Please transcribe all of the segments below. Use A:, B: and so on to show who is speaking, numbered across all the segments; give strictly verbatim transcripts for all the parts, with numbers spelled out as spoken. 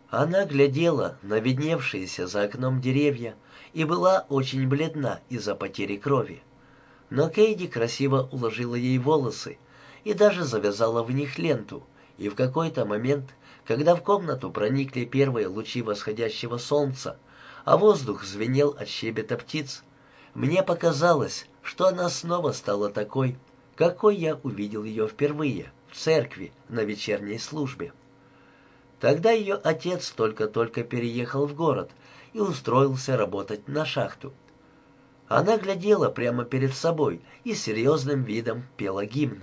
A: Она глядела на видневшиеся за окном деревья и была очень бледна из-за потери крови. Но Кейди красиво уложила ей волосы и даже завязала в них ленту, и в какой-то момент, когда в комнату проникли первые лучи восходящего солнца, а воздух звенел от щебета птиц, мне показалось, что она снова стала такой, какой я увидел ее впервые в церкви на вечерней службе. Тогда ее отец только-только переехал в город и устроился работать на шахту. Она глядела прямо перед собой и серьезным видом пела гимн.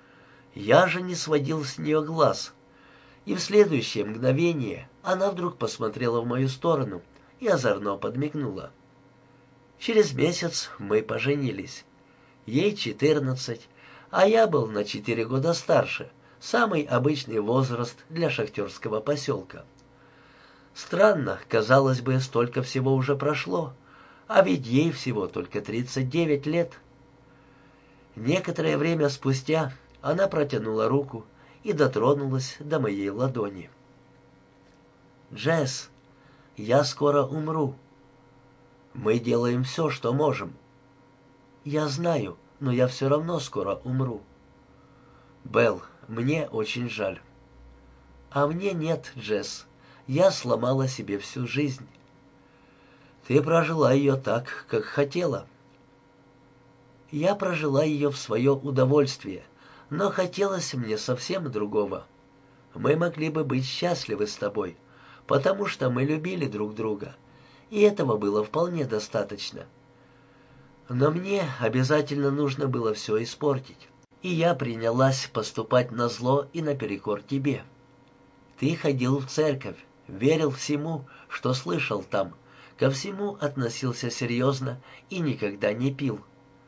A: Я же не сводил с нее глаз, и в следующее мгновение она вдруг посмотрела в мою сторону и озорно подмигнула. Через месяц мы поженились. Ей четырнадцать, а я был на четыре года старше, самый обычный возраст для шахтерского поселка. Странно, казалось бы, столько всего уже прошло, а ведь ей всего только тридцать девять лет. Некоторое время спустя она протянула руку и дотронулась до моей ладони. «Джесс, я скоро умру. Мы делаем все, что можем. Я знаю, но я все равно скоро умру. Белл, мне очень жаль». «А мне нет, Джесс. Я сломала себе всю жизнь». «Ты прожила ее так, как хотела». «Я прожила ее в свое удовольствие, но хотелось мне совсем другого. Мы могли бы быть счастливы с тобой, потому что мы любили друг друга, и этого было вполне достаточно. Но мне обязательно нужно было все испортить, и я принялась поступать назло и наперекор тебе. Ты ходил в церковь, верил всему, что слышал там, ко всему относился серьезно и никогда не пил.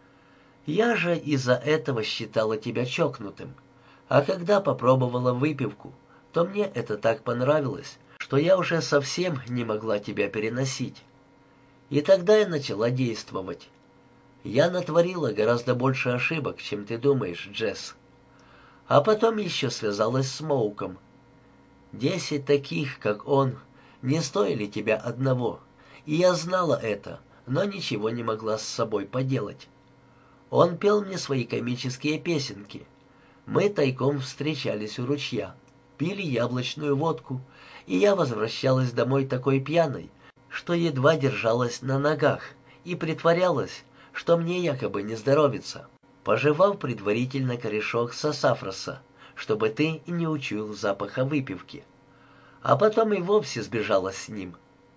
A: Я же из-за этого считала тебя чокнутым, а когда попробовала выпивку, то мне это так понравилось, что я уже совсем не могла тебя переносить. И тогда я начала действовать. Я натворила гораздо больше ошибок, чем ты думаешь, Джесс. А потом еще связалась с Моуком. Десять таких, как он, не стоили тебя одного, и я знала это, но ничего не могла с собой поделать. Он пел мне свои комические песенки. Мы тайком встречались у ручья, пили яблочную водку, и я возвращалась домой такой пьяной, что едва держалась на ногах и притворялась, что мне якобы не здоровится, пожевав предварительно корешок сасафроса, чтобы ты не учуял запаха выпивки. А потом и вовсе сбежала с ним.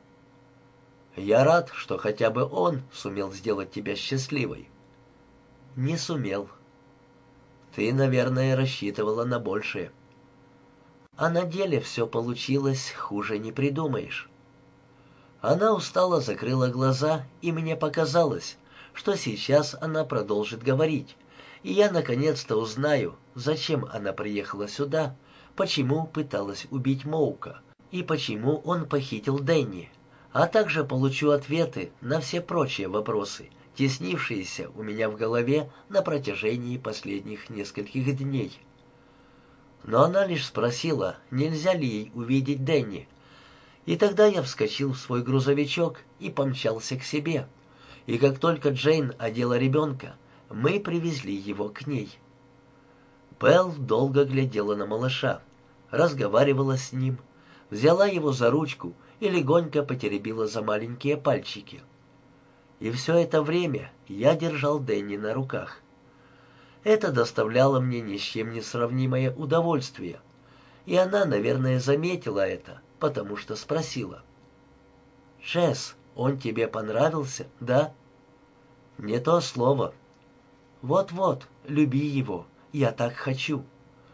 A: Я рад, что хотя бы он сумел сделать тебя счастливой. Не сумел. Ты, наверное, рассчитывала на большее. А на деле все получилось, хуже не придумаешь. Она устало закрыла глаза, и мне показалось, что сейчас она продолжит говорить, и я наконец-то узнаю, зачем она приехала сюда, почему пыталась убить Моука, и почему он похитил Дэнни, а также получу ответы на все прочие вопросы, теснившиеся у меня в голове на протяжении последних нескольких дней. Но она лишь спросила, нельзя ли ей увидеть Дэнни, и тогда я вскочил в свой грузовичок и помчался к себе, и как только Джейн одела ребенка, мы привезли его к ней. Белл долго глядела на малыша, разговаривала с ним, взяла его за ручку и легонько потеребила за маленькие пальчики. И все это время я держал Дэнни на руках. Это доставляло мне ни с чем не сравнимое удовольствие, и она, наверное, заметила это, потому что спросила. «Джесс, он тебе понравился, да?» «Не то слово». «Вот-вот, люби его, я так хочу».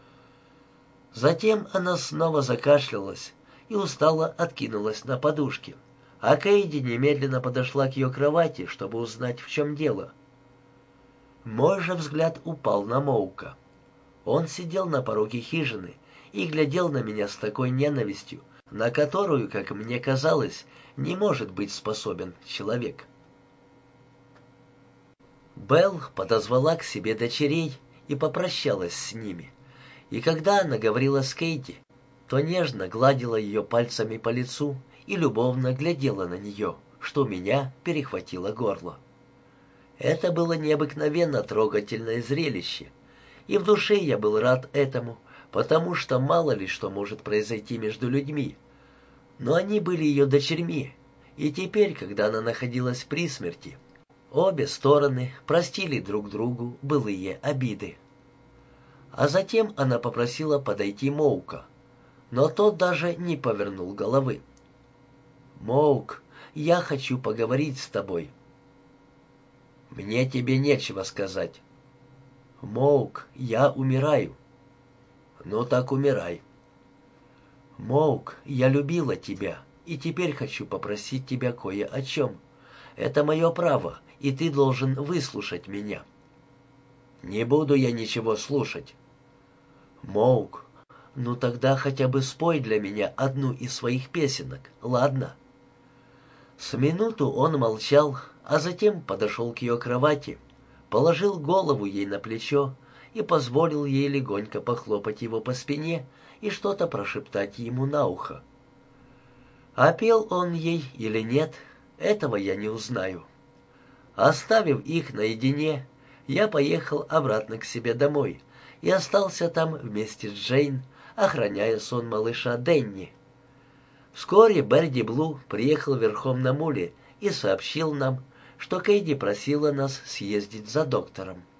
A: Затем она снова закашлялась и устало откинулась на подушке, а Кейди немедленно подошла к ее кровати, чтобы узнать, в чем дело. Мой же взгляд упал на Моука. Он сидел на пороге хижины и глядел на меня с такой ненавистью, на которую, как мне казалось, не может быть способен человек. Белл подозвала к себе дочерей и попрощалась с ними, и когда она говорила с Кейти, то нежно гладила ее пальцами по лицу и любовно глядела на нее, что у меня перехватило горло. Это было необыкновенно трогательное зрелище, и в душе я был рад этому, потому что мало ли что может произойти между людьми. Но они были ее дочерьми, и теперь, когда она находилась при смерти, обе стороны простили друг другу былые обиды. А затем она попросила подойти Моука, но тот даже не повернул головы. «Моук, я хочу поговорить с тобой». «Мне тебе нечего сказать». «Моук, я умираю». «Ну так умирай». «Моук, я любила тебя, и теперь хочу попросить тебя кое о чем. Это мое право, и ты должен выслушать меня». «Не буду я ничего слушать». «Моук, ну тогда хотя бы спой для меня одну из своих песенок, ладно?» С минуту он молчал, а затем подошел к ее кровати, положил голову ей на плечо и позволил ей легонько похлопать его по спине и что-то прошептать ему на ухо. А пел он ей или нет, этого я не узнаю. Оставив их наедине, я поехал обратно к себе домой и остался там вместе с Джейн, охраняя сон малыша Денни. Вскоре Берди Блу приехал верхом на муле и сообщил нам, что Кейди просила нас съездить за доктором.